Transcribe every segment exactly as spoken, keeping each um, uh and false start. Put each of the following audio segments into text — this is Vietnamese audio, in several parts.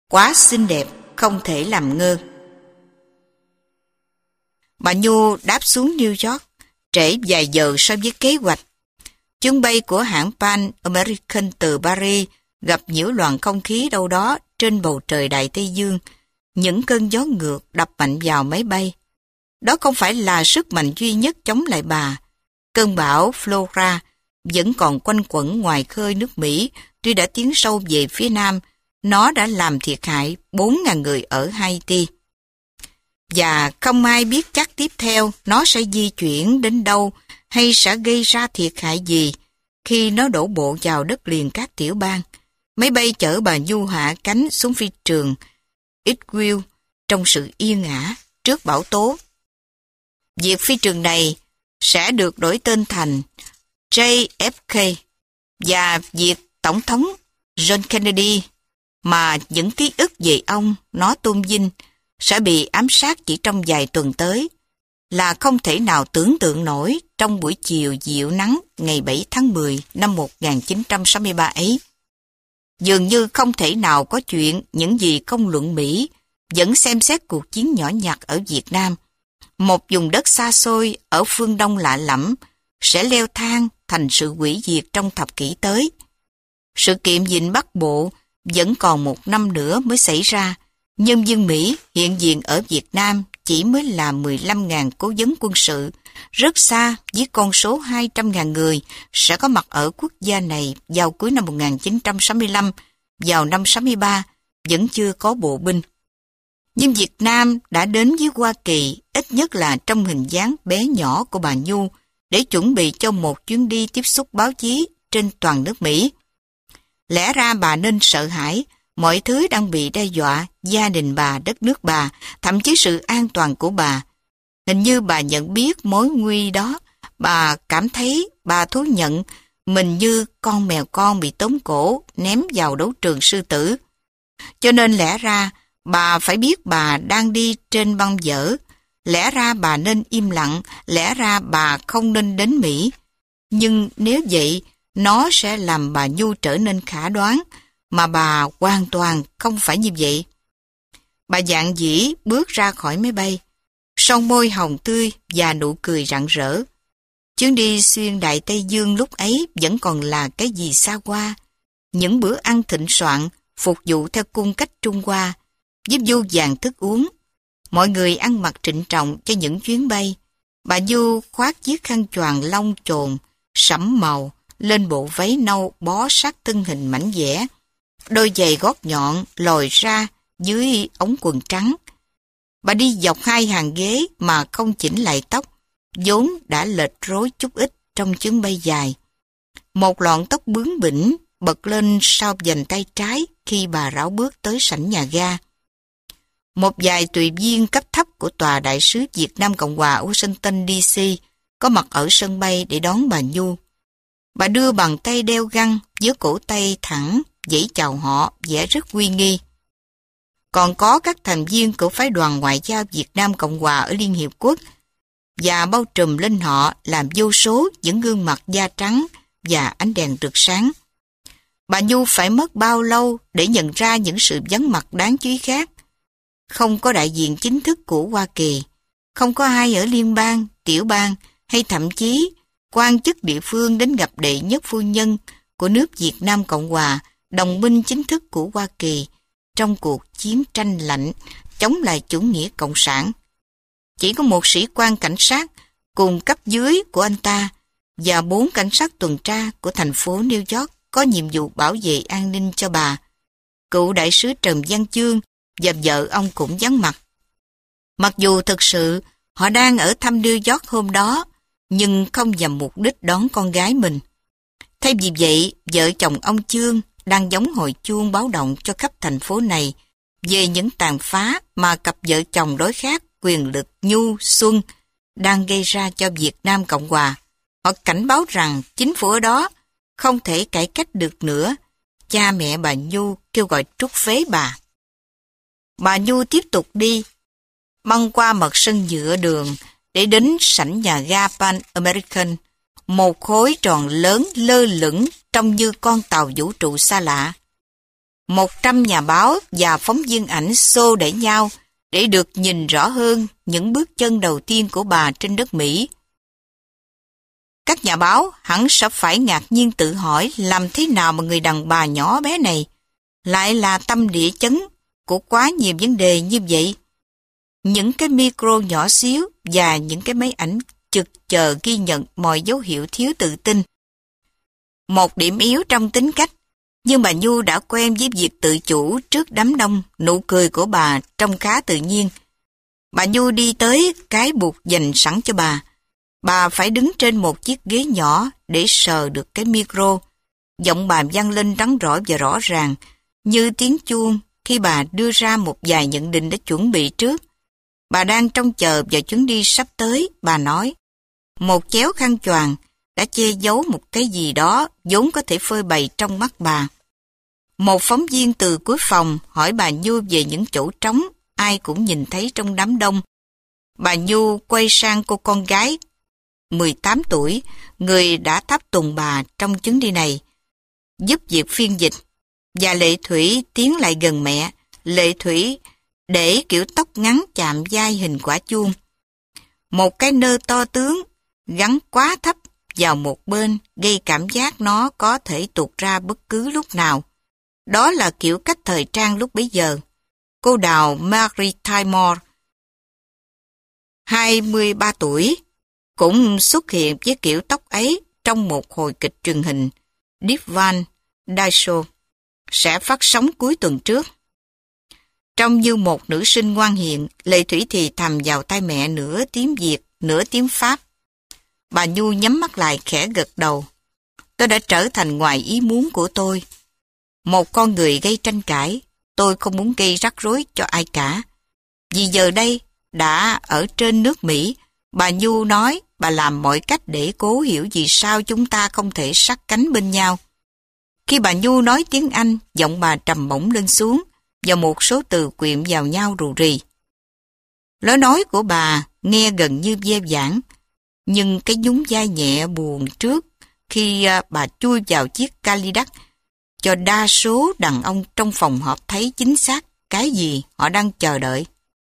quá xinh đẹp, không thể làm ngơ. Bà Nhu đáp xuống New York trễ vài giờ so với kế hoạch. Chuyến bay của hãng Pan American từ Paris gặp nhiễu loạn không khí đâu đó trên bầu trời Đại Tây Dương. Những cơn gió ngược đập mạnh vào máy bay. Đó không phải là sức mạnh duy nhất chống lại bà. Cơn bão Flora vẫn còn quanh quẩn ngoài khơi nước Mỹ, tuy đã tiến sâu về phía nam. Nó đã làm thiệt hại bốn nghìn người ở Haiti. Và không ai biết chắc tiếp theo nó sẽ di chuyển đến đâu hay sẽ gây ra thiệt hại gì khi nó đổ bộ vào đất liền các tiểu bang. Máy bay chở bà Nhu hạ cánh xuống phi trường Edgewood trong sự yên ả trước bão tố. Việc phi trường này sẽ được đổi tên thành J F K và việc Tổng thống John Kennedy mà những ký ức về ông nó tôn vinh sẽ bị ám sát chỉ trong vài tuần tới là không thể nào tưởng tượng nổi trong buổi chiều dịu nắng ngày bảy tháng mười năm một nghìn chín trăm sáu mươi ba ấy. Dường như không thể nào có chuyện những gì công luận Mỹ vẫn xem xét cuộc chiến nhỏ nhặt ở Việt Nam, một vùng đất xa xôi ở phương Đông lạ lẫm, sẽ leo thang thành sự hủy diệt trong thập kỷ tới. Sự kiện Vịnh Bắc Bộ vẫn còn một năm nữa mới xảy ra. Nhân dân Mỹ hiện diện ở Việt Nam chỉ mới là mười lăm nghìn cố vấn quân sự, rất xa với con số hai trăm nghìn người sẽ có mặt ở quốc gia này vào cuối năm một nghìn chín trăm sáu mươi lăm, vào năm sáu mươi ba vẫn chưa có bộ binh. Nhưng Việt Nam đã đến với Hoa Kỳ ít nhất là trong hình dáng bé nhỏ của bà Nhu để chuẩn bị cho một chuyến đi tiếp xúc báo chí trên toàn nước Mỹ. Lẽ ra bà nên sợ hãi, mọi thứ đang bị đe dọa, gia đình bà, đất nước bà, thậm chí sự an toàn của bà. Hình như bà nhận biết mối nguy đó, bà cảm thấy bà thú nhận mình như con mèo con bị tóm cổ, ném vào đấu trường sư tử. Cho nên lẽ ra bà phải biết bà đang đi trên băng dở, lẽ ra bà nên im lặng, lẽ ra bà không nên đến Mỹ. Nhưng nếu vậy, nó sẽ làm bà Nhu trở nên khả đoán, mà bà hoàn toàn không phải như vậy. Bà dạn dĩ bước ra khỏi máy bay, son môi hồng tươi và nụ cười rạng rỡ. Chuyến đi xuyên Đại Tây Dương lúc ấy vẫn còn là cái gì xa hoa. Những bữa ăn thịnh soạn, phục vụ theo cung cách Trung Hoa, với vô vàn thức uống. Mọi người ăn mặc trịnh trọng cho những chuyến bay. Bà Nhu khoác chiếc khăn choàng lông chồn, sẫm màu, lên bộ váy nâu bó sát thân hình mảnh dẻ. Đôi giày gót nhọn lòi ra dưới ống quần trắng. Bà đi dọc hai hàng ghế mà không chỉnh lại tóc, vốn đã lệch rối chút ít trong chuyến bay dài. Một lọn tóc bướng bỉnh bật lên sau vành tay trái khi bà rảo bước tới sảnh nhà ga. Một vài tùy viên cấp thấp của Tòa Đại sứ Việt Nam Cộng hòa Washington D C có mặt ở sân bay để đón bà Nhu. Bà đưa bàn tay đeo găng với cổ tay thẳng, vẫy chào họ, vẻ rất uy nghi. Còn có các thành viên của phái đoàn ngoại giao Việt Nam Cộng hòa ở Liên Hiệp Quốc, và bao trùm lên họ làm vô số những gương mặt da trắng và ánh đèn rực sáng. Bà Nhu phải mất bao lâu để nhận ra những sự vắng mặt đáng chú ý khác. Không có đại diện chính thức của Hoa Kỳ, không có ai ở liên bang, tiểu bang hay thậm chí quan chức địa phương đến gặp đệ nhất phu nhân của nước Việt Nam Cộng hòa, đồng minh chính thức của Hoa Kỳ trong cuộc chiến tranh lạnh chống lại chủ nghĩa cộng sản. Chỉ có một sĩ quan cảnh sát cùng cấp dưới của anh ta và bốn cảnh sát tuần tra của thành phố New York có nhiệm vụ bảo vệ an ninh cho bà. Cựu đại sứ Trần Văn Chương và vợ ông cũng vắng mặt. Mặc dù thực sự họ đang ở thăm New York hôm đó, nhưng không nhằm mục đích đón con gái mình. Thay vì vậy, vợ chồng ông Chương đang giống hồi chuông báo động cho khắp thành phố này về những tàn phá mà cặp vợ chồng đối khác quyền lực Nhu Xuân đang gây ra cho Việt Nam Cộng hòa. Họ cảnh báo rằng chính phủ ở đó không thể cải cách được nữa. Cha mẹ bà Nhu kêu gọi trút phế bà. Bà Nhu tiếp tục đi, băng qua mặt sân nhựa đường để đến sảnh nhà ga Pan American, một khối tròn lớn lơ lửng trông như con tàu vũ trụ xa lạ. Một trăm nhà báo và phóng viên ảnh xô đẩy nhau để được nhìn rõ hơn những bước chân đầu tiên của bà trên đất Mỹ. Các nhà báo hẳn sẽ phải ngạc nhiên tự hỏi làm thế nào mà người đàn bà nhỏ bé này lại là tâm địa chấn của quá nhiều vấn đề như vậy. Những cái micro nhỏ xíu và những cái máy ảnh chực chờ ghi nhận mọi dấu hiệu thiếu tự tin. Một điểm yếu trong tính cách, nhưng bà Nhu đã quen với việc tự chủ trước đám đông, nụ cười của bà trông khá tự nhiên. Bà Nhu đi tới cái bục dành sẵn cho bà. Bà phải đứng trên một chiếc ghế nhỏ để sờ được cái micro. Giọng bà vang lên rắn rỏi và rõ ràng, như tiếng chuông khi bà đưa ra một vài nhận định đã chuẩn bị trước. Bà đang trông chờ vào chuyến đi sắp tới, bà nói. Một chéo khăn choàng đã che giấu một cái gì đó vốn có thể phơi bày trong mắt bà. Một phóng viên từ cuối phòng hỏi bà Nhu về những chỗ trống ai cũng nhìn thấy trong đám đông. Bà Nhu quay sang cô con gái mười tám tuổi, người đã tháp tùng bà trong chuyến đi này, giúp việc phiên dịch, và Lệ Thủy tiến lại gần mẹ. Lệ Thủy để kiểu tóc ngắn chạm vai hình quả chuông. Một cái nơ to tướng gắn quá thấp vào một bên gây cảm giác nó có thể tuột ra bất cứ lúc nào. Đó là kiểu cách thời trang lúc bấy giờ. Cô đào Mary Tymore, hai mươi ba tuổi, cũng xuất hiện với kiểu tóc ấy trong một hồi kịch truyền hình Deep Van Dyke sẽ phát sóng cuối tuần trước. Trông như một nữ sinh ngoan hiền, Lệ Thủy thì thầm vào tai mẹ nửa tiếng Việt, nửa tiếng Pháp. Bà Nhu nhắm mắt lại khẽ gật đầu. Tôi đã trở thành ngoài ý muốn của tôi. Một con người gây tranh cãi, tôi không muốn gây rắc rối cho ai cả. Vì giờ đây, đã ở trên nước Mỹ, bà Nhu nói bà làm mọi cách để cố hiểu vì sao chúng ta không thể sát cánh bên nhau. Khi bà Nhu nói tiếng Anh, giọng bà trầm bổng lên xuống, và một số từ quyện vào nhau rù rì. Lối nói của bà nghe gần như ve vãn, nhưng cái nhún vai nhẹ buồn trước khi bà chui vào chiếc Cadillac cho đa số đàn ông trong phòng họp thấy chính xác cái gì họ đang chờ đợi.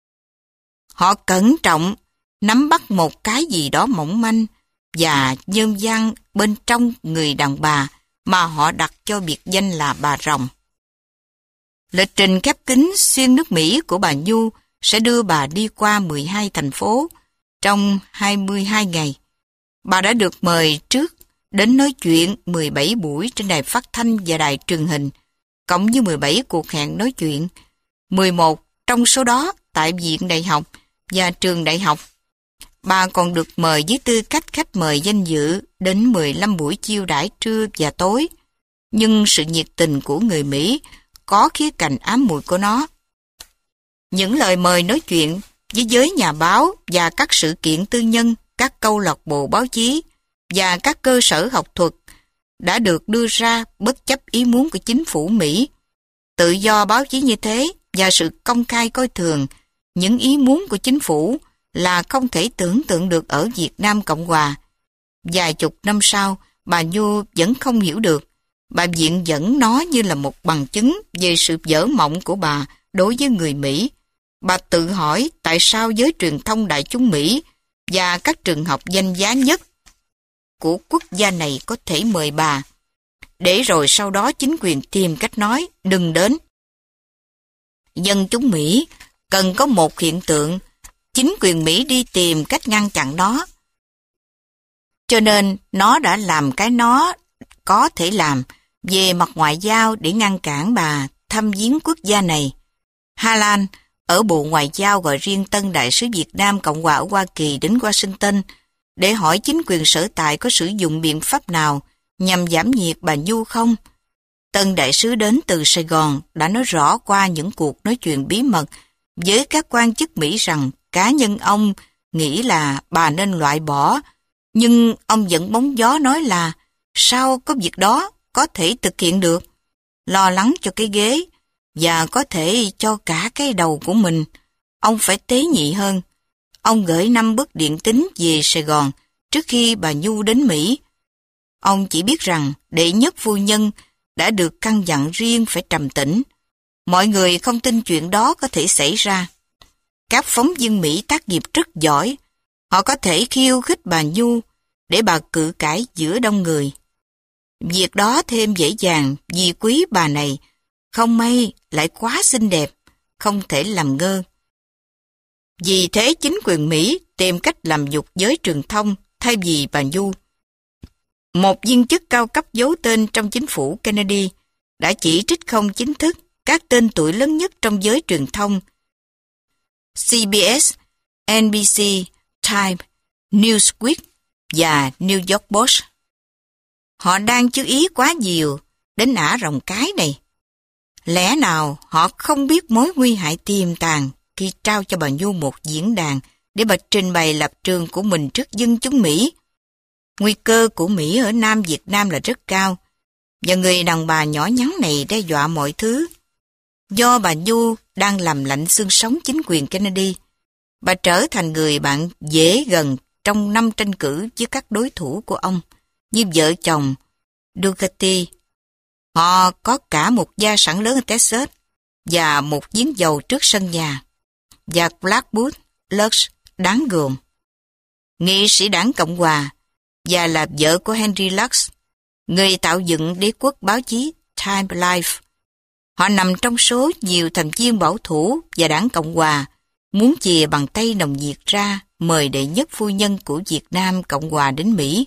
Họ cẩn trọng nắm bắt một cái gì đó mỏng manh và nhơn nhăng bên trong người đàn bà mà họ đặt cho biệt danh là bà rồng. Lịch trình khép kín xuyên nước Mỹ của bà Nhu sẽ đưa bà đi qua mười hai thành phố trong hai mươi hai ngày. Bà đã được mời trước đến nói chuyện mười bảy buổi trên đài phát thanh và đài truyền hình, cộng với mười bảy cuộc hẹn nói chuyện, mười một trong số đó tại viện đại học và trường đại học. Bà còn được mời với tư cách khách mời danh dự đến mười lăm buổi chiêu đãi trưa và tối, nhưng sự nhiệt tình của người Mỹ có khía cạnh ám muội của nó. Những lời mời nói chuyện với giới nhà báo và các sự kiện tư nhân, các câu lạc bộ báo chí và các cơ sở học thuật đã được đưa ra bất chấp ý muốn của chính phủ Mỹ. Tự do báo chí như thế và sự công khai coi thường những ý muốn của chính phủ là không thể tưởng tượng được ở Việt Nam Cộng Hòa. Vài chục năm sau, bà Nhu vẫn không hiểu được. Bà viện dẫn nó như là một bằng chứng về sự dở mộng của bà đối với người Mỹ. Bà tự hỏi tại sao giới truyền thông đại chúng Mỹ và các trường học danh giá nhất của quốc gia này có thể mời bà, để rồi sau đó chính quyền tìm cách nói đừng đến. Dân chúng Mỹ cần có một hiện tượng, chính quyền Mỹ đi tìm cách ngăn chặn nó. Cho nên nó đã làm cái nó có thể làm về mặt ngoại giao để ngăn cản bà thăm viếng quốc gia này. Hà Lan ở Bộ Ngoại giao gọi riêng tân đại sứ Việt Nam Cộng hòa ở Hoa Kỳ đến Washington để hỏi chính quyền sở tại có sử dụng biện pháp nào nhằm giảm nhiệt bà Nhu không. Tân đại sứ đến từ Sài Gòn đã nói rõ qua những cuộc nói chuyện bí mật với các quan chức Mỹ rằng cá nhân ông nghĩ là bà nên loại bỏ, nhưng ông vẫn bóng gió nói là sao có việc đó có thể thực hiện được. Lo lắng cho cái ghế và có thể cho cả cái đầu của mình, ông phải tế nhị hơn. Ông gửi năm bức điện tín về Sài Gòn trước khi bà Nhu đến Mỹ. Ông chỉ biết rằng đệ nhất phu nhân đã được căn dặn riêng phải trầm tĩnh. Mọi người không tin chuyện đó có thể xảy ra. Các phóng viên Mỹ tác nghiệp rất giỏi. Họ có thể khiêu khích bà Nhu để bà cự cãi giữa đông người. Việc đó thêm dễ dàng vì quý bà này không may lại quá xinh đẹp, không thể làm ngơ. Vì thế chính quyền Mỹ tìm cách làm nhục giới truyền thông thay vì bà Nhu. Một viên chức cao cấp giấu tên trong chính phủ Kennedy đã chỉ trích không chính thức các tên tuổi lớn nhất trong giới truyền thông: xê bê ét, en bê xê, Time, Newsweek và New York Post. Họ đang chú ý quá nhiều đến ả rồng cái này. Lẽ nào họ không biết mối nguy hại tiềm tàng khi trao cho bà Nhu một diễn đàn để bà trình bày lập trường của mình trước dân chúng Mỹ? Nguy cơ của Mỹ ở Nam Việt Nam là rất cao, và người đàn bà nhỏ nhắn này đe dọa mọi thứ. Do bà Nhu đang làm lạnh xương sống chính quyền Kennedy, bà trở thành người bạn dễ gần trong năm tranh cử với các đối thủ của ông, như vợ chồng Ducati. Họ có cả một gia sản lớn ở Texas và một giếng dầu trước sân nhà, và Blackwood Lux đáng gờm. Nghị sĩ đảng Cộng hòa và là vợ của Henry Lux, người tạo dựng đế quốc báo chí Time Life. Họ nằm trong số nhiều thành viên bảo thủ và đảng Cộng hòa muốn chìa bàn tay nồng nhiệt ra mời đệ nhất phu nhân của Việt Nam Cộng hòa đến Mỹ.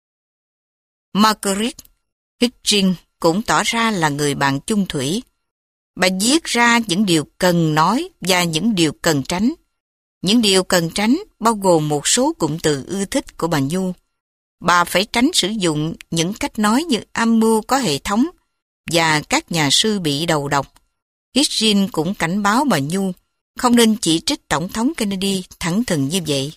Margaret Hitchings cũng tỏ ra là người bạn chung thủy. Bà viết ra những điều cần nói và những điều cần tránh. Những điều cần tránh bao gồm một số cụm từ ưa thích của bà Nhu. Bà phải tránh sử dụng những cách nói như âm mưu có hệ thống và các nhà sư bị đầu độc. Hitchings cũng cảnh báo bà Nhu không nên chỉ trích Tổng thống Kennedy thẳng thừng như vậy,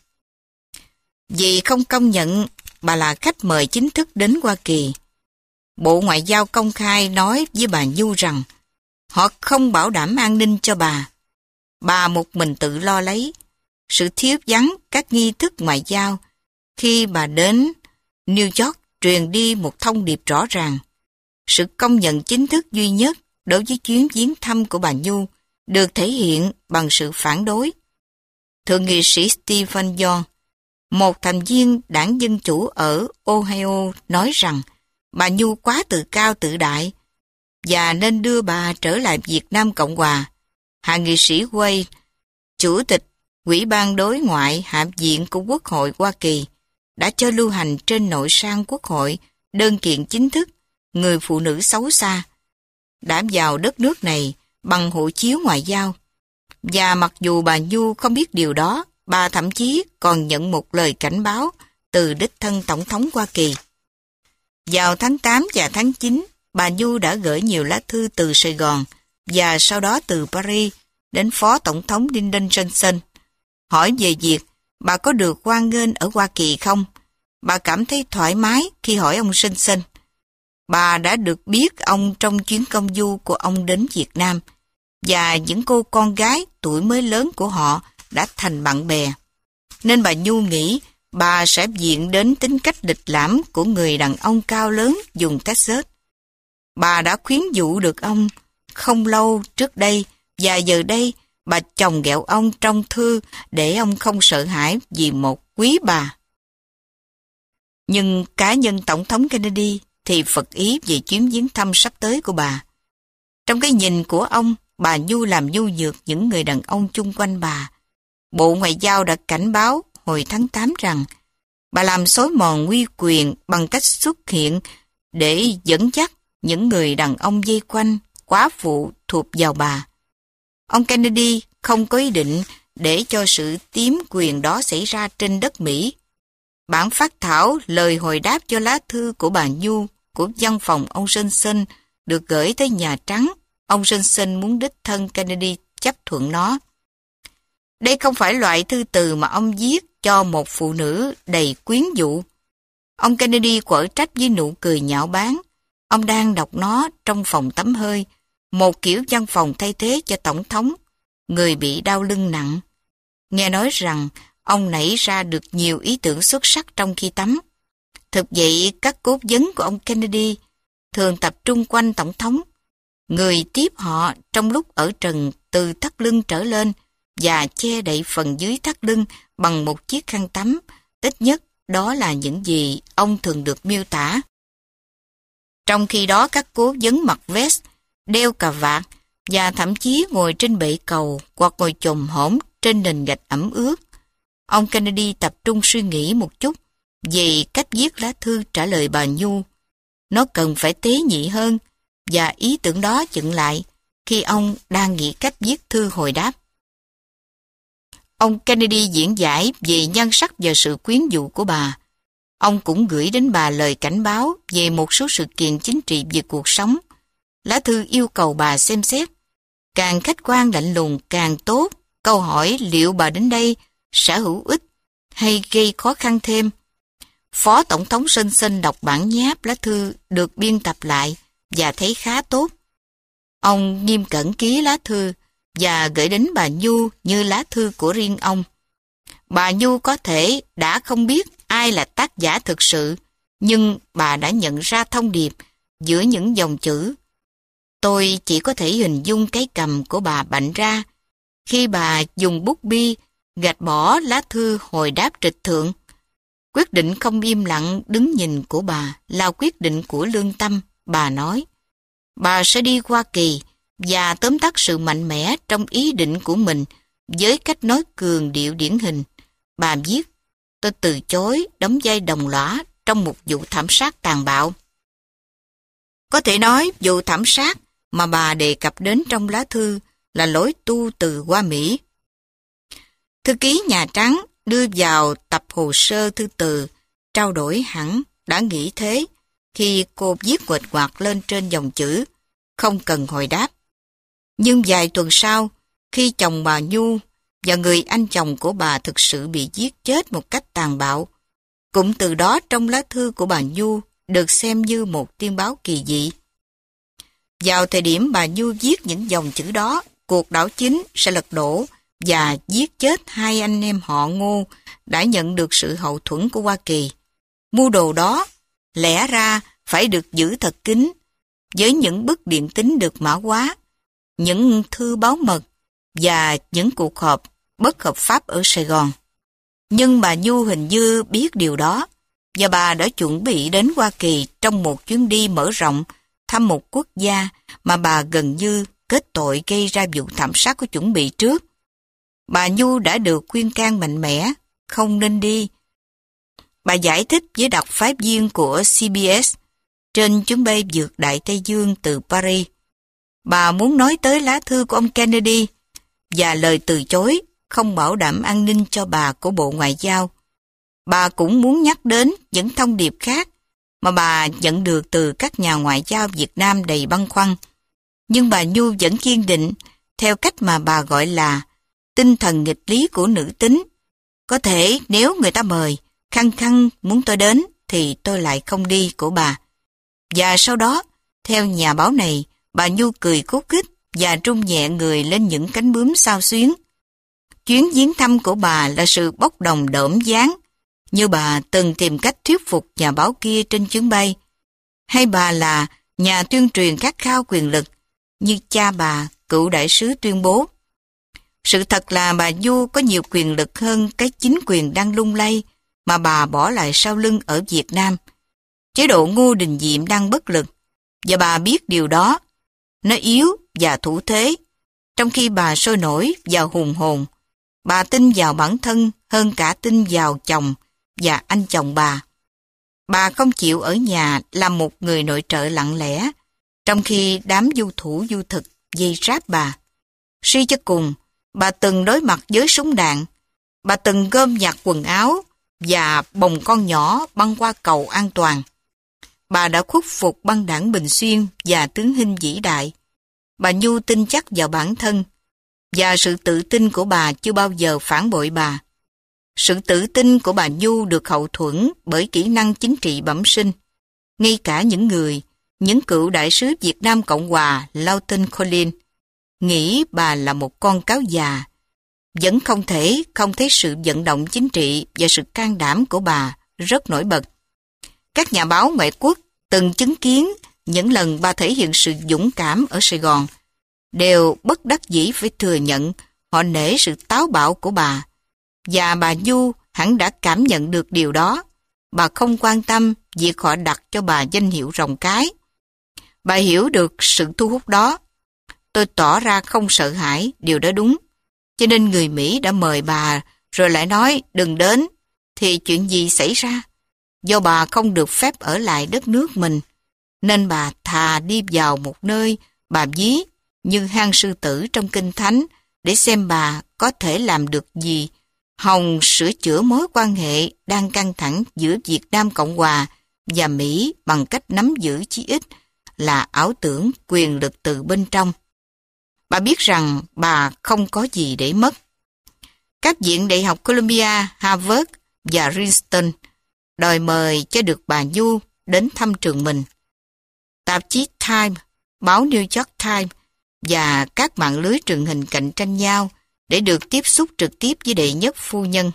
vì không công nhận bà là khách mời chính thức đến Hoa Kỳ. Bộ Ngoại giao công khai nói với bà Nhu rằng họ không bảo đảm an ninh cho bà. Bà một mình tự lo lấy. Sự thiếu vắng các nghi thức ngoại giao khi bà đến New York truyền đi một thông điệp rõ ràng. Sự công nhận chính thức duy nhất đối với chuyến viếng thăm của bà Nhu được thể hiện bằng sự phản đối. Thượng nghị sĩ Stephen Young, một thành viên đảng Dân Chủ ở Ohio, nói rằng bà Nhu quá tự cao tự đại và nên đưa bà trở lại Việt Nam Cộng hòa. Hạ nghị sĩ Wade, chủ tịch Ủy ban Đối ngoại Hạ viện của Quốc hội Hoa Kỳ, đã cho lưu hành trên nội san Quốc hội đơn kiện chính thức người phụ nữ xấu xa đã vào đất nước này bằng hộ chiếu ngoại giao. Và mặc dù bà Nhu không biết điều đó, bà thậm chí còn nhận một lời cảnh báo từ đích thân Tổng thống Hoa Kỳ. Vào tháng tám và tháng chín, bà Nhu đã gửi nhiều lá thư từ Sài Gòn và sau đó từ Paris đến Phó Tổng thống Lyndon Johnson, hỏi về việc bà có được hoan nghênh ở Hoa Kỳ không. Bà cảm thấy thoải mái khi hỏi ông Johnson. Bà đã được biết ông trong chuyến công du của ông đến Việt Nam, và những cô con gái tuổi mới lớn của họ đã thành bạn bè. Nên bà Nhu nghĩ bà sẽ viện đến tính cách lịch lãm của người đàn ông cao lớn vùng Texas. Bà đã khuyến dụ được ông không lâu trước đây, và giờ đây bà chồng ghẹo ông trong thư để ông không sợ hãi vì một quý bà. Nhưng cá nhân Tổng thống Kennedy thì phật ý về chuyến viếng thăm sắp tới của bà. Trong cái nhìn của ông, bà Nhu làm nhu nhược những người đàn ông chung quanh bà. Bộ Ngoại giao đã cảnh báo hồi tháng tám rằng bà làm xói mòn uy quyền bằng cách xuất hiện để dẫn dắt những người đàn ông dây quanh, quá phụ thuộc vào bà. Ông Kennedy không có ý định để cho sự tiếm quyền đó xảy ra trên đất Mỹ. Bản phát thảo lời hồi đáp cho lá thư của bà Nhu của văn phòng ông Johnson được gửi tới Nhà Trắng. Ông Johnson muốn đích thân Kennedy chấp thuận nó. Đây không phải loại thư từ mà ông viết cho một phụ nữ đầy quyến dụ. Ông Kennedy quở trách với nụ cười nhạo báng. Ông đang đọc nó trong phòng tắm hơi, một kiểu văn phòng thay thế cho tổng thống, người bị đau lưng nặng. Nghe nói rằng ông nảy ra được nhiều ý tưởng xuất sắc trong khi tắm. Thực vậy, các cố vấn của ông Kennedy thường tập trung quanh Tổng thống. Người tiếp họ trong lúc ở trần từ thắt lưng trở lên và che đậy phần dưới thắt lưng bằng một chiếc khăn tắm. Ít nhất đó là những gì ông thường được miêu tả. Trong khi đó các cố vấn mặc vest, đeo cà vạt và thậm chí ngồi trên bệ cầu hoặc ngồi chồm hổm trên nền gạch ẩm ướt. Ông Kennedy tập trung suy nghĩ một chút về cách viết lá thư trả lời bà Nhu. Nó cần phải tế nhị hơn, và ý tưởng đó chững lại khi ông đang nghĩ cách viết thư hồi đáp. Ông Kennedy diễn giải về nhan sắc và sự quyến rũ của bà. Ông cũng gửi đến bà lời cảnh báo về một số sự kiện chính trị về cuộc sống. Lá thư yêu cầu bà xem xét. Càng khách quan lạnh lùng càng tốt. Câu hỏi liệu bà đến đây sẽ hữu ích hay gây khó khăn thêm. Phó Tổng thống Johnson đọc bản nháp lá thư được biên tập lại và thấy khá tốt. Ông nghiêm cẩn ký lá thư và gửi đến bà Nhu như lá thư của riêng ông. Bà Nhu có thể đã không biết ai là tác giả thực sự, nhưng bà đã nhận ra thông điệp giữa những dòng chữ. Tôi chỉ có thể hình dung cái cằm của bà bạnh ra khi bà dùng bút bi gạch bỏ lá thư hồi đáp trịch thượng. Quyết định không im lặng đứng nhìn của bà là quyết định của lương tâm, bà nói. Bà sẽ đi Hoa Kỳ và tóm tắt sự mạnh mẽ trong ý định của mình với cách nói cường điệu điển hình. Bà viết, tôi từ chối đóng vai đồng lõa trong một vụ thảm sát tàn bạo. Có thể nói vụ thảm sát mà bà đề cập đến trong lá thư là lối tu từ qua Mỹ. Thư ký Nhà Trắng đưa vào tập hồ sơ thư từ, trao đổi hẳn đã nghĩ thế khi cô viết nguệch ngoạc lên trên dòng chữ, không cần hồi đáp. Nhưng vài tuần sau, khi chồng bà Nhu và người anh chồng của bà thực sự bị giết chết một cách tàn bạo, cũng từ đó trong lá thư của bà Nhu được xem như một tiên báo kỳ dị. Vào thời điểm bà Nhu viết những dòng chữ đó, cuộc đảo chính sẽ lật đổ và giết chết hai anh em họ Ngô đã nhận được sự hậu thuẫn của Hoa Kỳ. Mưu đồ đó lẽ ra phải được giữ thật kín, với những bức điện tín được mã hóa, những thư báo mật và những cuộc họp bất hợp pháp ở Sài Gòn. Nhưng bà Nhu hình như biết điều đó, và bà đã chuẩn bị đến Hoa Kỳ trong một chuyến đi mở rộng thăm một quốc gia mà bà gần như kết tội gây ra vụ thảm sát có chuẩn bị trước. Bà Nhu đã được khuyên can mạnh mẽ, không nên đi. Bà giải thích với đặc phái viên của xê bê ét trên chuyến bay vượt Đại Tây Dương từ Paris. Bà muốn nói tới lá thư của ông Kennedy và lời từ chối không bảo đảm an ninh cho bà của Bộ Ngoại giao. Bà cũng muốn nhắc đến những thông điệp khác mà bà nhận được từ các nhà ngoại giao Việt Nam đầy băn khoăn. Nhưng bà Nhu vẫn kiên định theo cách mà bà gọi là tinh thần nghịch lý của nữ tính. Có thể nếu người ta mời, khăng khăng muốn tôi đến thì tôi lại không đi của bà. Và sau đó, theo nhà báo này, bà Nhu cười khúc khích và rung nhẹ người lên những cánh bướm xao xuyến. Chuyến viếng thăm của bà là sự bốc đồng đỡm dáng, như bà từng tìm cách thuyết phục nhà báo kia trên chuyến bay. Hay bà là nhà tuyên truyền khát khao quyền lực, như cha bà, cựu đại sứ tuyên bố. Sự thật là bà Nhu có nhiều quyền lực hơn cái chính quyền đang lung lay mà bà bỏ lại sau lưng ở Việt Nam. Chế độ Ngô Đình Diệm đang bất lực, và bà biết điều đó. Nó yếu và thủ thế, trong khi bà sôi nổi và hùng hồn. Bà tin vào bản thân hơn cả tin vào chồng và anh chồng bà. Bà không chịu ở nhà làm một người nội trợ lặng lẽ, trong khi đám du thủ du thực dây ráp bà. Suy cho cùng, bà từng đối mặt với súng đạn. Bà từng gom nhặt quần áo và bồng con nhỏ băng qua cầu an toàn. Bà đã khuất phục băng đảng Bình Xuyên và tướng Hinh vĩ đại. Bà Nhu tin chắc vào bản thân, và sự tự tin của bà chưa bao giờ phản bội bà. Sự tự tin của bà Nhu được hậu thuẫn bởi kỹ năng chính trị bẩm sinh. Ngay cả những người, những cựu đại sứ Việt Nam Cộng Hòa Lawton Collins nghĩ bà là một con cáo già, vẫn không thể không thấy sự vận động chính trị và sự can đảm của bà rất nổi bật. Các nhà báo ngoại quốc từng chứng kiến những lần bà thể hiện sự dũng cảm ở Sài Gòn, đều bất đắc dĩ phải thừa nhận họ nể sự táo bạo của bà. Và bà Du hẳn đã cảm nhận được điều đó. Bà không quan tâm việc họ đặt cho bà danh hiệu rồng cái. Bà hiểu được sự thu hút đó. Tôi tỏ ra không sợ hãi, điều đó đúng. Cho nên người Mỹ đã mời bà, rồi lại nói đừng đến, thì chuyện gì xảy ra? Do bà không được phép ở lại đất nước mình, nên bà thà đi vào một nơi bà ví như hang sư tử trong Kinh Thánh để xem bà có thể làm được gì hòng sửa chữa mối quan hệ đang căng thẳng giữa Việt Nam Cộng Hòa và Mỹ bằng cách nắm giữ chí ít là ảo tưởng quyền lực từ bên trong. Bà biết rằng bà không có gì để mất. Các viện đại học Columbia, Harvard và Princeton đòi mời cho được bà Du đến thăm trường mình. Tạp chí Time, báo New York Times và các mạng lưới truyền hình cạnh tranh nhau để được tiếp xúc trực tiếp với đệ nhất phu nhân.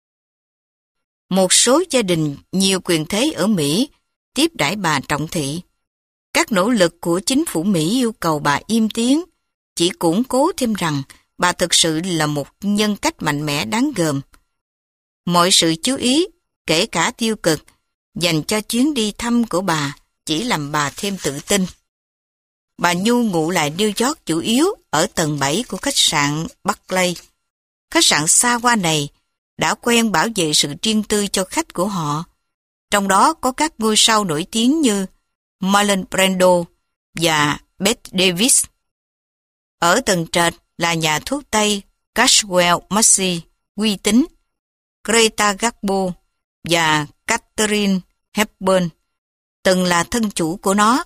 Một số gia đình nhiều quyền thế ở Mỹ tiếp đãi bà trọng thị. Các nỗ lực của chính phủ Mỹ yêu cầu bà im tiếng, chỉ củng cố thêm rằng bà thực sự là một nhân cách mạnh mẽ đáng gờm. Mọi sự chú ý, kể cả tiêu cực, dành cho chuyến đi thăm của bà chỉ làm bà thêm tự tin. Bà Nhu ngụ lại New York chủ yếu ở tầng bảy của khách sạn Barclay. Khách sạn xa hoa này đã quen bảo vệ sự riêng tư cho khách của họ. Trong đó có các ngôi sao nổi tiếng như Marlon Brando và Bette Davis. Ở tầng trệt là nhà thuốc Tây Cashwell Massey, uy tín, Greta Garbo và Catherine Hepburn, từng là thân chủ của nó.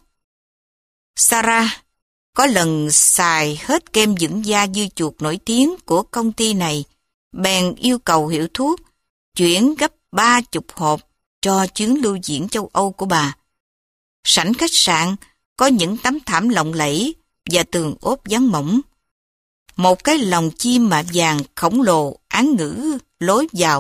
Sarah có lần xài hết kem dưỡng da dưa chuột nổi tiếng của công ty này, bèn yêu cầu hiệu thuốc chuyển gấp ba chục hộp cho chuyến lưu diễn châu Âu của bà. Sảnh khách sạn có những tấm thảm lộng lẫy và tường ốp ván mỏng. Một cái lồng chim mạ vàng khổng lồ án ngữ lối vào.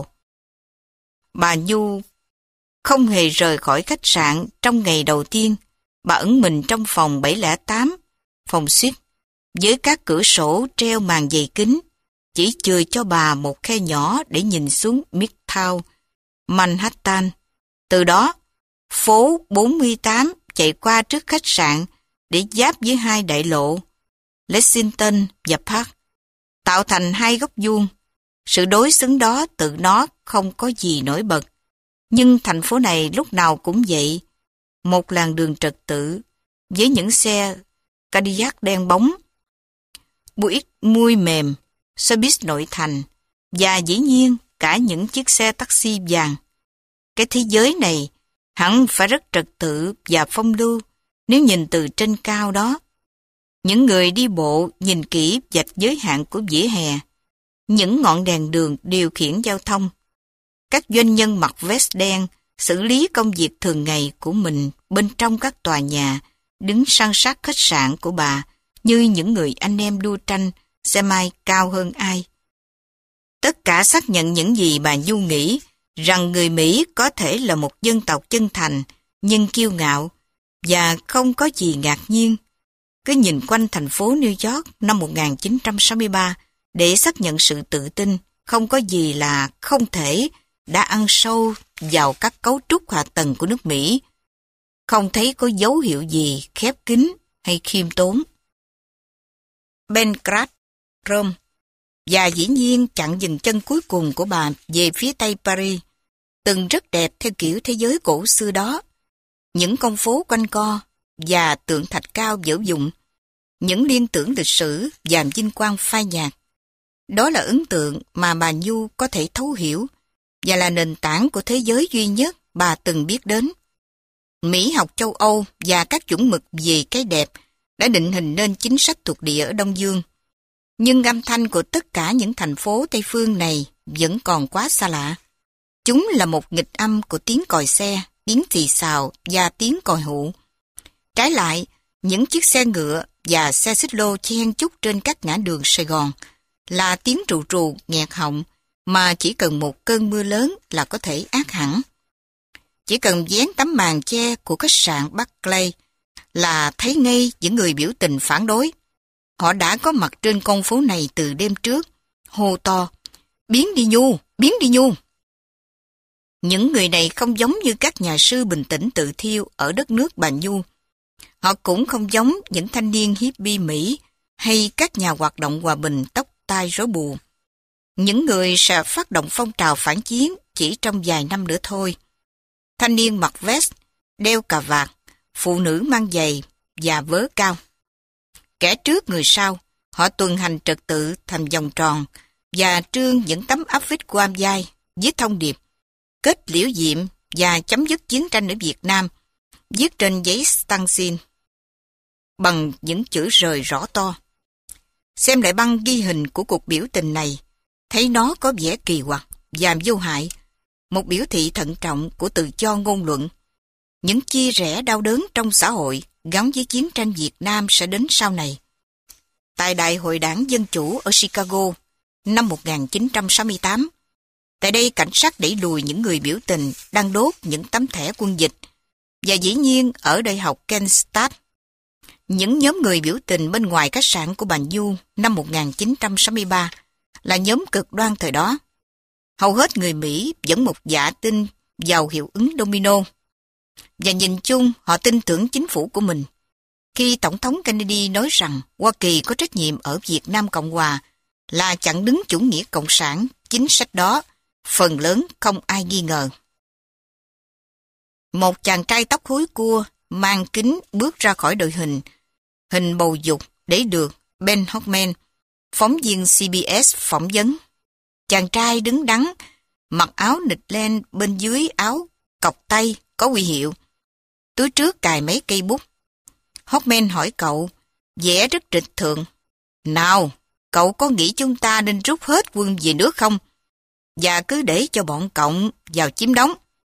Bà Nhu không hề rời khỏi khách sạn trong ngày đầu tiên. Bà ẩn mình trong phòng bảy không tám, phòng suite, với các cửa sổ treo màn dày kính, chỉ chừa cho bà một khe nhỏ để nhìn xuống Midtown, Manhattan. Từ đó, phố bốn mươi tám chạy qua trước khách sạn để giáp với hai đại lộ, Lexington và Park, tạo thành hai góc vuông. Sự đối xứng đó tự nó không có gì nổi bật. Nhưng thành phố này lúc nào cũng vậy. Một làn đường trật tự với những xe Cadillac đen bóng, buýt mui mềm, xe buýt nội thành và dĩ nhiên cả những chiếc xe taxi vàng. Cái thế giới này hẳn phải rất trật tự và phong lưu nếu nhìn từ trên cao đó. Những người đi bộ nhìn kỹ vạch giới hạn của vỉa hè, những ngọn đèn đường điều khiển giao thông. Các doanh nhân mặc vest đen xử lý công việc thường ngày của mình bên trong các tòa nhà, đứng san sát khách sạn của bà như những người anh em đua tranh xem ai cao hơn ai. Tất cả xác nhận những gì bà Du nghĩ, rằng người Mỹ có thể là một dân tộc chân thành nhưng kiêu ngạo, và không có gì ngạc nhiên. Cứ nhìn quanh thành phố New York năm một nghìn chín trăm sáu mươi ba để xác nhận sự tự tin, không có gì là không thể, đã ăn sâu vào các cấu trúc hạ tầng của nước Mỹ. Không thấy có dấu hiệu gì khép kín hay khiêm tốn. Belgrade, Rome, và dĩ nhiên chặng dừng chân cuối cùng của bà về phía tây Paris, từng rất đẹp theo kiểu thế giới cổ xưa đó. Những con phố quanh co và tượng thạch cao dở dụng, những liên tưởng lịch sử và vinh quang phai nhạt. Đó là ấn tượng mà bà Nhu có thể thấu hiểu và là nền tảng của thế giới duy nhất bà từng biết đến. Mỹ học châu Âu và các chuẩn mực về cái đẹp đã định hình nên chính sách thuộc địa ở Đông Dương. Nhưng âm thanh của tất cả những thành phố Tây phương này vẫn còn quá xa lạ. Chúng là một nghịch âm của tiếng còi xe, tiếng xì xào và tiếng còi hụ. Trái lại, những chiếc xe ngựa và xe xích lô chen chúc trên các ngã đường Sài Gòn là tiếng trù trù nghẹt họng mà chỉ cần một cơn mưa lớn là có thể át hẳn. Chỉ cần vén tấm màn che của khách sạn Barclay là thấy ngay những người biểu tình phản đối. Họ đã có mặt trên con phố này từ đêm trước, hô to, biến đi Nhu, biến đi Nhu. Những người này không giống như các nhà sư bình tĩnh tự thiêu ở đất nước Bà Nhu. Họ cũng không giống những thanh niên hippie Mỹ hay các nhà hoạt động hòa bình tóc tai rối bù. Những người sẽ phát động phong trào phản chiến chỉ trong vài năm nữa thôi. Thanh niên mặc vest, đeo cà vạt, phụ nữ mang giày và vớ cao. Kẻ trước người sau, họ tuần hành trật tự thành vòng tròn và trương những tấm áp phích quam vai với thông điệp kết liễu diệm và chấm dứt chiến tranh ở Việt Nam, viết trên giấy stencil bằng những chữ rời rõ to. Xem lại băng ghi hình của cuộc biểu tình này, thấy nó có vẻ kỳ quặc và vô hại, một biểu thị thận trọng của tự do ngôn luận. Những chia rẽ đau đớn trong xã hội gắn với chiến tranh Việt Nam sẽ đến sau này. Tại Đại hội Đảng Dân Chủ ở Chicago năm một nghìn chín trăm sáu mươi tám, tại đây cảnh sát đẩy lùi những người biểu tình đang đốt những tấm thẻ quân dịch, và dĩ nhiên ở Đại học Kent State, những nhóm người biểu tình bên ngoài khách sạn của bà Nhu năm một nghìn chín trăm sáu mươi ba là nhóm cực đoan thời đó. Hầu hết người Mỹ vẫn một dạ tin vào hiệu ứng domino, và nhìn chung họ tin tưởng chính phủ của mình. Khi Tổng thống Kennedy nói rằng Hoa Kỳ có trách nhiệm ở Việt Nam Cộng Hòa là chặn đứng chủ nghĩa cộng sản, chính sách đó phần lớn không ai nghi ngờ. Một chàng trai tóc húi cua mang kính bước ra khỏi đội hình, hình bầu dục để được Ben Hoffman, phóng viên xê bê ét phỏng vấn. Chàng trai đứng đắn, mặc áo nịt len bên dưới áo cộc tay có huy hiệu, túi trước cài mấy cây bút. Hoffman hỏi cậu, vẻ rất trịch thượng, nào, cậu có nghĩ chúng ta nên rút hết quân về nước không? Và cứ để cho bọn Cộng vào chiếm đóng.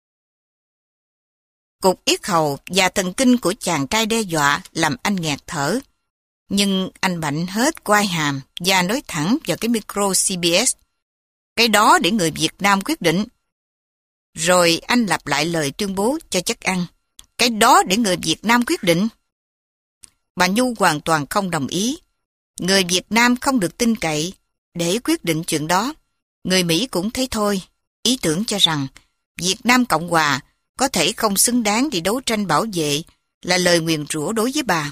Cục yết hầu và thần kinh của chàng trai đe dọa làm anh nghẹt thở. Nhưng anh bạnh hết quai hàm và nói thẳng vào cái micro xê bê ét. Cái đó để người Việt Nam quyết định. Rồi anh lặp lại lời tuyên bố cho chắc ăn. Cái đó để người Việt Nam quyết định. Bà Nhu hoàn toàn không đồng ý. Người Việt Nam không được tin cậy để quyết định chuyện đó. Người Mỹ cũng thấy thôi, ý tưởng cho rằng Việt Nam Cộng Hòa có thể không xứng đáng để đấu tranh bảo vệ là lời nguyền rủa đối với bà.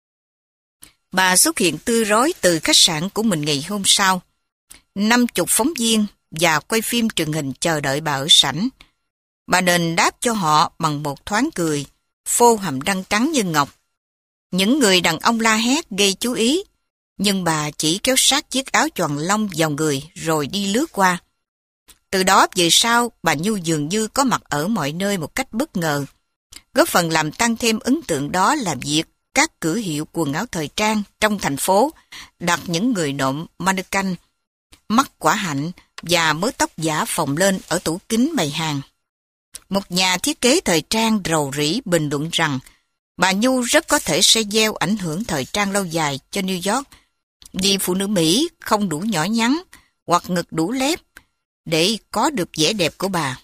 Bà xuất hiện tươi rói từ khách sạn của mình ngày hôm sau. Năm chục phóng viên và quay phim truyền hình chờ đợi bà ở sảnh. Bà đền đáp cho họ bằng một thoáng cười, phô hàm răng trắng như ngọc. Những người đàn ông la hét gây chú ý, nhưng bà chỉ kéo sát chiếc áo choàng lông vào người rồi đi lướt qua. Từ đó về sau, bà Nhu dường như có mặt ở mọi nơi một cách bất ngờ. Góp phần làm tăng thêm ấn tượng đó là việc các cửa hiệu quần áo thời trang trong thành phố đặt những người nộm mannequin, mắt quả hạnh và mớ tóc giả phồng lên ở tủ kính bày hàng. Một nhà thiết kế thời trang rầu rĩ bình luận rằng bà Nhu rất có thể sẽ gieo ảnh hưởng thời trang lâu dài cho New York, vì phụ nữ Mỹ không đủ nhỏ nhắn hoặc ngực đủ lép để có được vẻ đẹp của bà.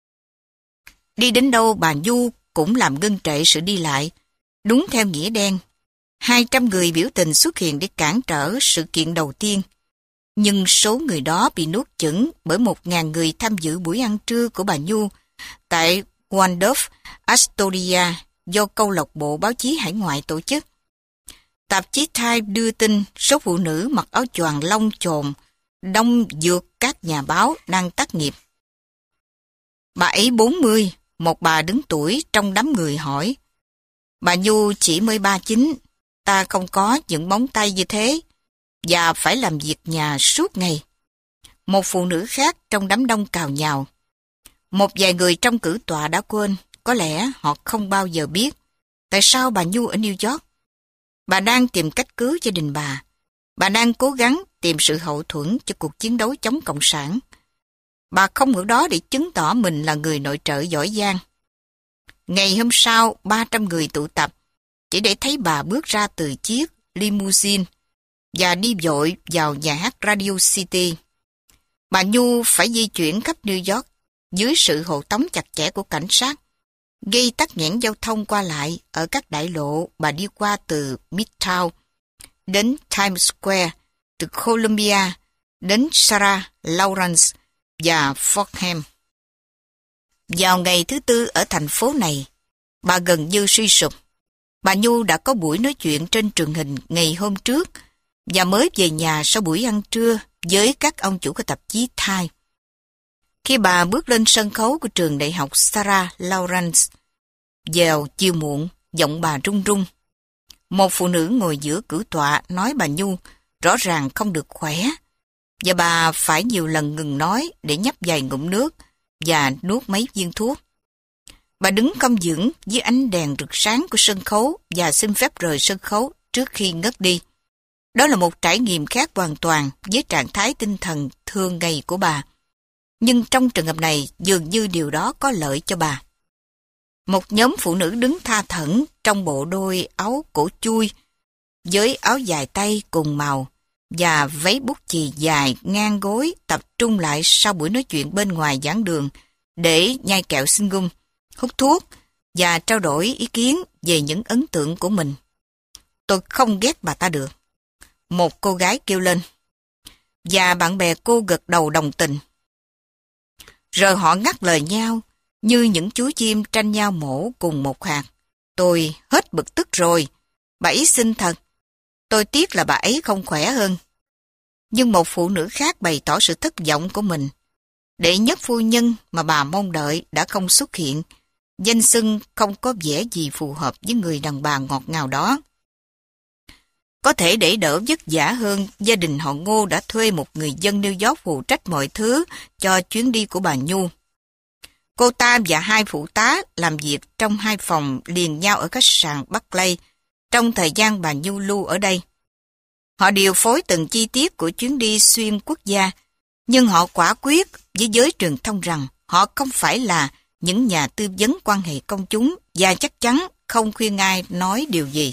Đi đến đâu bà Nhu cũng làm ngưng trệ sự đi lại, đúng theo nghĩa đen. Hai trăm người biểu tình xuất hiện để cản trở sự kiện đầu tiên, nhưng số người đó bị nuốt chửng bởi một ngàn người tham dự buổi ăn trưa của bà Nhu tại Waldorf Astoria do câu lạc bộ báo chí hải ngoại tổ chức. Tạp chí Time đưa tin số phụ nữ mặc áo choàng lông chồn đông vượt các nhà báo đang tác nghiệp. Bà ấy bốn mươi, một bà đứng tuổi trong đám người hỏi. Bà Nhu chỉ mới ba chín, ta không có những móng tay như thế, và phải làm việc nhà suốt ngày. Một phụ nữ khác trong đám đông cào nhào. Một vài người trong cử tọa đã quên, có lẽ họ không bao giờ biết tại sao bà Nhu ở New York. Bà đang tìm cách cứu gia đình bà. Bà đang cố gắng tìm sự hậu thuẫn cho cuộc chiến đấu chống Cộng sản. Bà không ở đó để chứng tỏ mình là người nội trợ giỏi giang. Ngày hôm sau, ba trăm người tụ tập chỉ để thấy bà bước ra từ chiếc limousine và đi vội vào nhà hát Radio City. Bà Nhu phải di chuyển khắp New York dưới sự hộ tống chặt chẽ của cảnh sát. gây tắc nghẽn giao thông qua lại ở các đại lộ bà đi qua từ Midtown đến Times Square, từ Columbia đến Sarah Lawrence và Fordham. Vào ngày thứ tư ở thành phố này, bà gần như suy sụp. Bà Nhu đã có buổi nói chuyện trên truyền hình ngày hôm trước và mới về nhà sau buổi ăn trưa với các ông chủ của tạp chí Time. Khi bà bước lên sân khấu của trường đại học Sarah Lawrence, vào chiều muộn, giọng bà run run. Một phụ nữ ngồi giữa cử tọa nói bà Nhu rõ ràng không được khỏe, và bà phải nhiều lần ngừng nói để nhấp vài ngụm nước và nuốt mấy viên thuốc. Bà đứng cong vững dưới ánh đèn rực sáng của sân khấu và xin phép rời sân khấu trước khi ngất đi. Đó là một trải nghiệm khác hoàn toàn với trạng thái tinh thần thường ngày của bà. Nhưng trong trường hợp này, dường như điều đó có lợi cho bà. Một nhóm phụ nữ đứng tha thẩn trong bộ đôi áo cổ chui, với áo dài tay cùng màu và váy bút chì dài ngang gối tập trung lại sau buổi nói chuyện bên ngoài giảng đường để nhai kẹo xin gum, hút thuốc và trao đổi ý kiến về những ấn tượng của mình. Tôi không ghét bà ta được. Một cô gái kêu lên. Và bạn bè cô gật đầu đồng tình. Rồi họ ngắt lời nhau như những chú chim tranh nhau mổ cùng một hạt. Tôi hết bực tức rồi. Bà ấy xinh thật. Tôi tiếc là bà ấy không khỏe hơn. Nhưng một phụ nữ khác bày tỏ sự thất vọng của mình. Đệ nhất phu nhân mà bà mong đợi đã không xuất hiện. Danh xưng không có vẻ gì phù hợp với người đàn bà ngọt ngào đó. Có thể để đỡ vất vả hơn, gia đình họ Ngô đã thuê một người dân New York phụ trách mọi thứ cho chuyến đi của bà Nhu. Cô ta và hai phụ tá làm việc trong hai phòng liền nhau ở khách sạn Barclay trong thời gian bà Nhu lưu ở đây. Họ điều phối từng chi tiết của chuyến đi xuyên quốc gia, nhưng họ quả quyết với giới truyền thông rằng họ không phải là những nhà tư vấn quan hệ công chúng và chắc chắn không khuyên ai nói điều gì.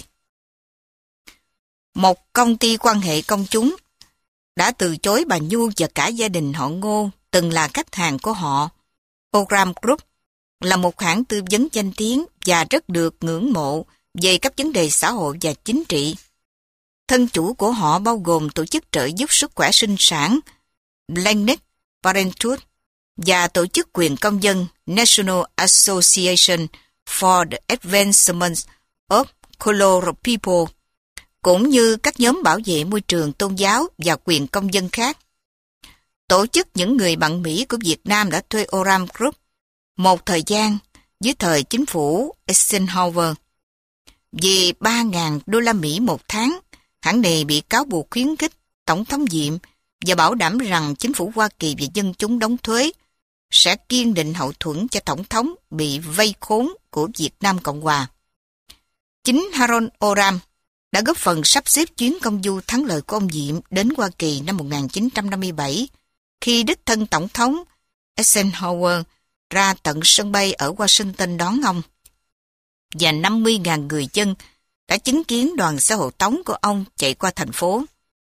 Một công ty quan hệ công chúng đã từ chối bà Nhu và cả gia đình họ Ngô từng là khách hàng của họ. Oram Group là một hãng tư vấn danh tiếng và rất được ngưỡng mộ về các vấn đề xã hội và chính trị. Thân chủ của họ bao gồm tổ chức trợ giúp sức khỏe sinh sản Planned Parenthood và tổ chức quyền công dân National Association for the Advancement of Colored People, cũng như các nhóm bảo vệ môi trường tôn giáo và quyền công dân khác. Tổ chức những người bạn Mỹ của Việt Nam đã thuê Oram Group một thời gian dưới thời chính phủ Eisenhower. Vì ba nghìn đô la Mỹ một tháng, hãng này bị cáo buộc khuyến khích tổng thống Diệm và bảo đảm rằng chính phủ Hoa Kỳ và dân chúng đóng thuế sẽ kiên định hậu thuẫn cho tổng thống bị vây khốn của Việt Nam Cộng Hòa. Chính Harold Oram đã góp phần sắp xếp chuyến công du thắng lợi của ông Diệm đến Hoa Kỳ năm một nghìn chín trăm năm mươi bảy, khi đích thân tổng thống Eisenhower ra tận sân bay ở Washington đón ông. Và năm mươi nghìn người dân đã chứng kiến đoàn xe hộ tống của ông chạy qua thành phố.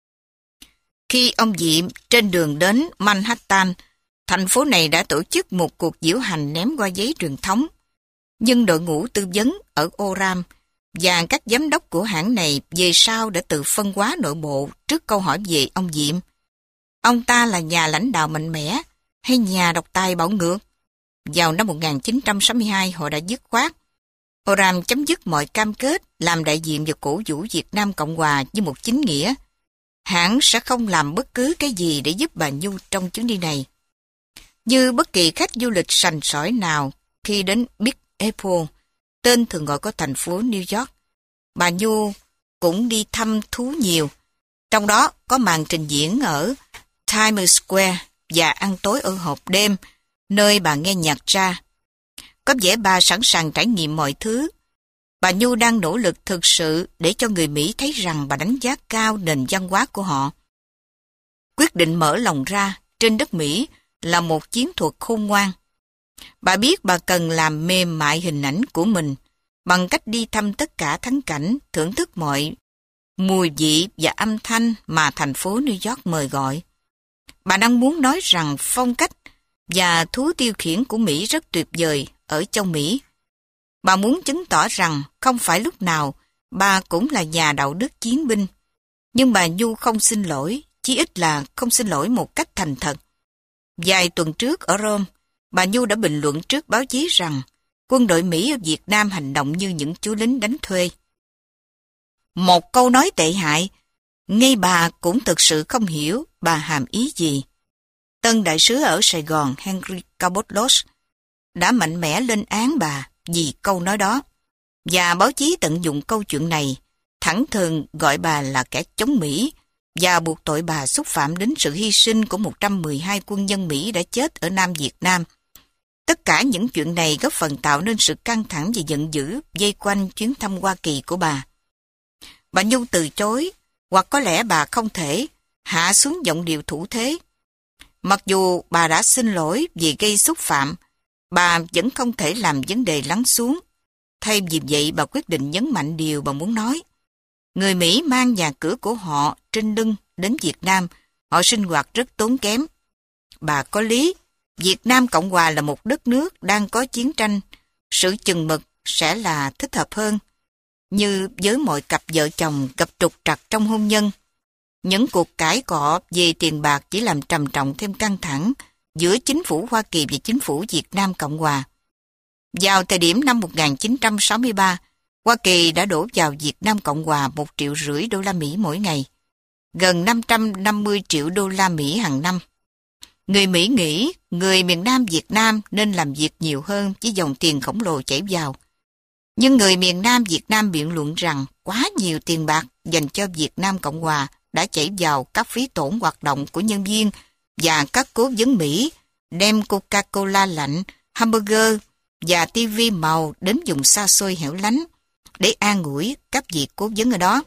Khi ông Diệm trên đường đến Manhattan, thành phố này đã tổ chức một cuộc diễu hành ném qua giấy truyền thống. Nhưng đội ngũ tư vấn ở Oram và các giám đốc của hãng này về sau đã tự phân hóa nội bộ trước câu hỏi về ông Diệm. Ông ta là nhà lãnh đạo mạnh mẽ hay nhà độc tài bạo ngược? Vào năm một nghìn chín trăm sáu mươi hai, họ đã dứt khoát. Oram chấm dứt mọi cam kết làm đại diện và cổ vũ Việt Nam Cộng Hòa như một chính nghĩa. Hãng sẽ không làm bất cứ cái gì để giúp bà Nhu trong chuyến đi này. Như bất kỳ khách du lịch sành sỏi nào khi đến Big Apple, tên thường gọi của thành phố New York, bà Nhu cũng đi thăm thú nhiều. Trong đó có màn trình diễn ở Times Square và ăn tối ở hộp đêm, nơi bà nghe nhạc ra. Có vẻ bà sẵn sàng trải nghiệm mọi thứ. Bà Nhu đang nỗ lực thực sự để cho người Mỹ thấy rằng bà đánh giá cao nền văn hóa của họ. Quyết định mở lòng ra trên đất Mỹ là một chiến thuật khôn ngoan. Bà biết bà cần làm mềm mại hình ảnh của mình bằng cách đi thăm tất cả thắng cảnh, thưởng thức mọi mùi vị và âm thanh mà thành phố New York mời gọi. Bà đang muốn nói rằng phong cách và thú tiêu khiển của Mỹ rất tuyệt vời ở châu Mỹ. Bà muốn chứng tỏ rằng không phải lúc nào bà cũng là nhà đạo đức chiến binh. Nhưng bà Nhu không xin lỗi, chí ít là không xin lỗi một cách thành thật. Vài tuần trước ở Rome, bà Nhu đã bình luận trước báo chí rằng quân đội Mỹ ở Việt Nam hành động như những chú lính đánh thuê. Một câu nói tệ hại, ngay bà cũng thực sự không hiểu bà hàm ý gì. Tân đại sứ ở Sài Gòn Henry Cabot Lodge đã mạnh mẽ lên án bà vì câu nói đó, và báo chí tận dụng câu chuyện này, thẳng thừng gọi bà là kẻ chống Mỹ và buộc tội bà xúc phạm đến sự hy sinh của một trăm mười hai quân nhân Mỹ đã chết ở Nam Việt Nam. Tất cả những chuyện này góp phần tạo nên sự căng thẳng và giận dữ vây quanh chuyến thăm Hoa Kỳ của bà. Bà Nhung từ chối, hoặc có lẽ bà không thể hạ xuống giọng điệu thủ thế. Mặc dù bà đã xin lỗi vì gây xúc phạm, bà vẫn không thể làm vấn đề lắng xuống. Thay vì vậy, bà quyết định nhấn mạnh điều bà muốn nói. Người Mỹ mang nhà cửa của họ trên lưng đến Việt Nam, họ sinh hoạt rất tốn kém. Bà có lý, Việt Nam Cộng Hòa là một đất nước đang có chiến tranh, sự chừng mực sẽ là thích hợp hơn. Như với mọi cặp vợ chồng gặp trục trặc trong hôn nhân, những cuộc cãi cọ về tiền bạc chỉ làm trầm trọng thêm căng thẳng giữa chính phủ Hoa Kỳ và chính phủ Việt Nam Cộng Hòa. Vào thời điểm năm một nghìn chín trăm sáu mươi ba, Hoa Kỳ đã đổ vào Việt Nam Cộng Hòa một triệu rưỡi đô la Mỹ mỗi ngày, gần năm trăm năm mươi triệu đô la Mỹ hàng năm. Người Mỹ nghĩ người miền Nam Việt Nam nên làm việc nhiều hơn với dòng tiền khổng lồ chảy vào. Nhưng người miền Nam Việt Nam biện luận rằng quá nhiều tiền bạc dành cho Việt Nam Cộng Hòa đã chảy vào các phí tổn hoạt động của nhân viên và các cố vấn Mỹ đem Coca-Cola lạnh, hamburger và ti vi màu đến vùng xa xôi hẻo lánh để an ủi các vị cố vấn ở đó.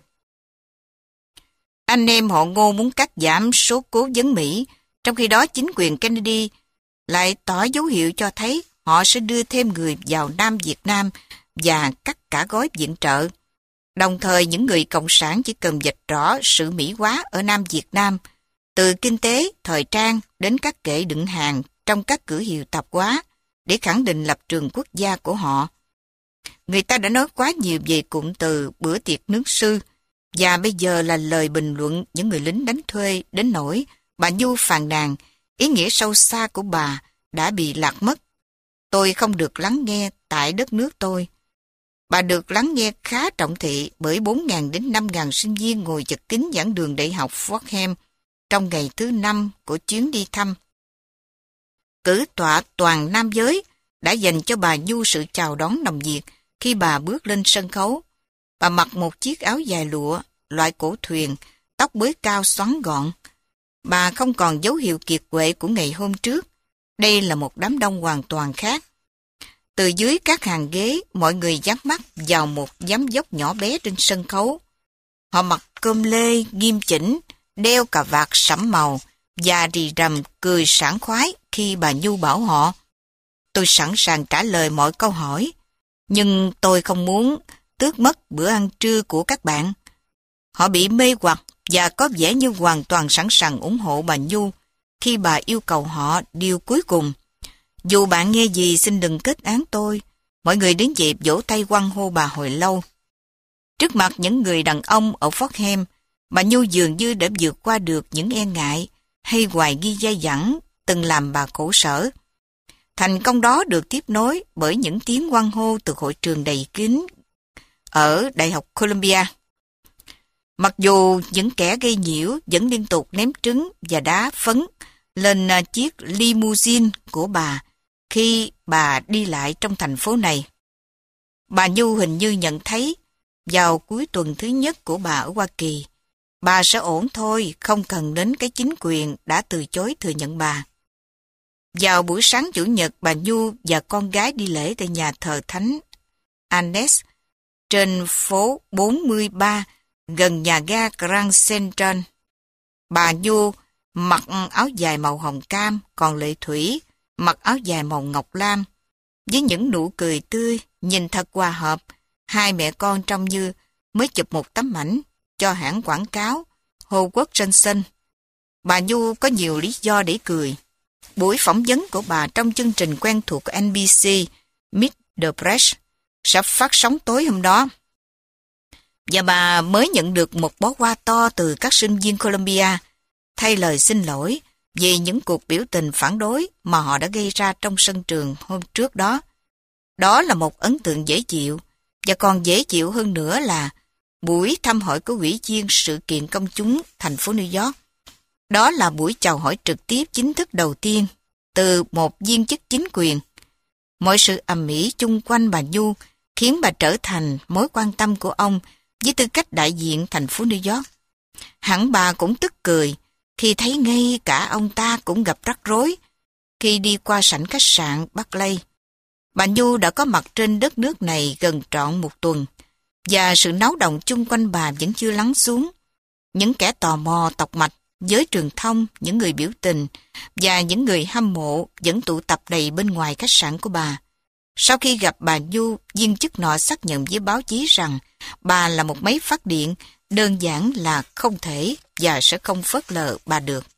Anh em họ Ngô muốn cắt giảm số cố vấn Mỹ, trong khi đó chính quyền Kennedy lại tỏ dấu hiệu cho thấy họ sẽ đưa thêm người vào Nam Việt Nam và cắt cả gói viện trợ. Đồng thời, những người cộng sản chỉ cần vạch rõ sự Mỹ hóa ở Nam Việt Nam, từ kinh tế, thời trang đến các kệ đựng hàng trong các cửa hiệu tạp hóa, để khẳng định lập trường quốc gia của họ. Người ta đã nói quá nhiều về cụm từ bữa tiệc nướng sư, và bây giờ là lời bình luận những người lính đánh thuê đến nỗi bà Nhu phàn nàn, ý nghĩa sâu xa của bà đã bị lạc mất. Tôi không được lắng nghe tại đất nước tôi. Bà được lắng nghe khá trọng thị bởi bốn nghìn đến năm nghìn sinh viên ngồi chật kín giảng đường đại học Fordham trong ngày thứ năm của chuyến đi thăm. Cử tọa toàn nam giới đã dành cho bà Nhu sự chào đón nồng nhiệt khi bà bước lên sân khấu. Bà mặc một chiếc áo dài lụa, loại cổ thuyền, tóc bới cao xoắn gọn. Bà không còn dấu hiệu kiệt quệ của ngày hôm trước. Đây là một đám đông hoàn toàn khác. Từ dưới các hàng ghế, mọi người dán mắt vào một giám dốc nhỏ bé trên sân khấu. Họ mặc cơm lê, nghiêm chỉnh, đeo cà vạt sẫm màu và rì rầm cười sảng khoái khi bà Nhu bảo họ. Tôi sẵn sàng trả lời mọi câu hỏi, nhưng tôi không muốn tước mất bữa ăn trưa của các bạn. Họ bị mê hoặc và có vẻ như hoàn toàn sẵn sàng ủng hộ bà Nhu khi bà yêu cầu họ điều cuối cùng. Dù bạn nghe gì xin đừng kết án tôi. Mọi người đứng dậy vỗ tay hoan hô bà hồi lâu. Trước mặt những người đàn ông ở Fordham, bà Nhu dường như đã vượt qua được những e ngại hay hoài nghi dai dẳng từng làm bà khổ sở. Thành công đó được tiếp nối bởi những tiếng hoan hô từ hội trường đầy kín ở Đại học Columbia. Mặc dù những kẻ gây nhiễu vẫn liên tục ném trứng và đá phấn lên chiếc limousine của bà khi bà đi lại trong thành phố này. Bà Nhu hình như nhận thấy vào cuối tuần thứ nhất của bà ở Hoa Kỳ, bà sẽ ổn thôi, không cần đến cái chính quyền đã từ chối thừa nhận bà. Vào buổi sáng Chủ nhật, bà Nhu và con gái đi lễ tại nhà thờ Thánh Agnes trên phố bốn mươi ba gần nhà ga Grand Central. Bà Nhu mặc áo dài màu hồng cam, còn Lệ Thủy mặc áo dài màu ngọc lam. Với những nụ cười tươi, nhìn thật hòa hợp, hai mẹ con trông như mới chụp một tấm ảnh cho hãng quảng cáo Howard Johnson. Bà Nhu có nhiều lý do để cười. Buổi phỏng vấn của bà trong chương trình quen thuộc của en bê xê Meet the Press sẽ phát sóng tối hôm đó. Và bà mới nhận được một bó hoa to từ các sinh viên Columbia, thay lời xin lỗi vì những cuộc biểu tình phản đối mà họ đã gây ra trong sân trường hôm trước đó. Đó là một ấn tượng dễ chịu, và còn dễ chịu hơn nữa là buổi thăm hỏi của ủy viên sự kiện công chúng thành phố New York. Đó là buổi chào hỏi trực tiếp chính thức đầu tiên từ một viên chức chính quyền. Mọi sự ầm ĩ chung quanh bà Nhu khiến bà trở thành mối quan tâm của ông với tư cách đại diện thành phố New York. Hẳn bà cũng tức cười khi thấy ngay cả ông ta cũng gặp rắc rối khi đi qua sảnh khách sạn Barclay. Bà Nhu đã có mặt trên đất nước này gần trọn một tuần, và sự náo động chung quanh bà vẫn chưa lắng xuống. Những kẻ tò mò tọc mạch, giới truyền thông, những người biểu tình và những người hâm mộ vẫn tụ tập đầy bên ngoài khách sạn của bà. Sau khi gặp bà Nhu, viên chức nọ xác nhận với báo chí rằng bà là một máy phát điện, đơn giản là không thể và sẽ không phớt lờ bà được.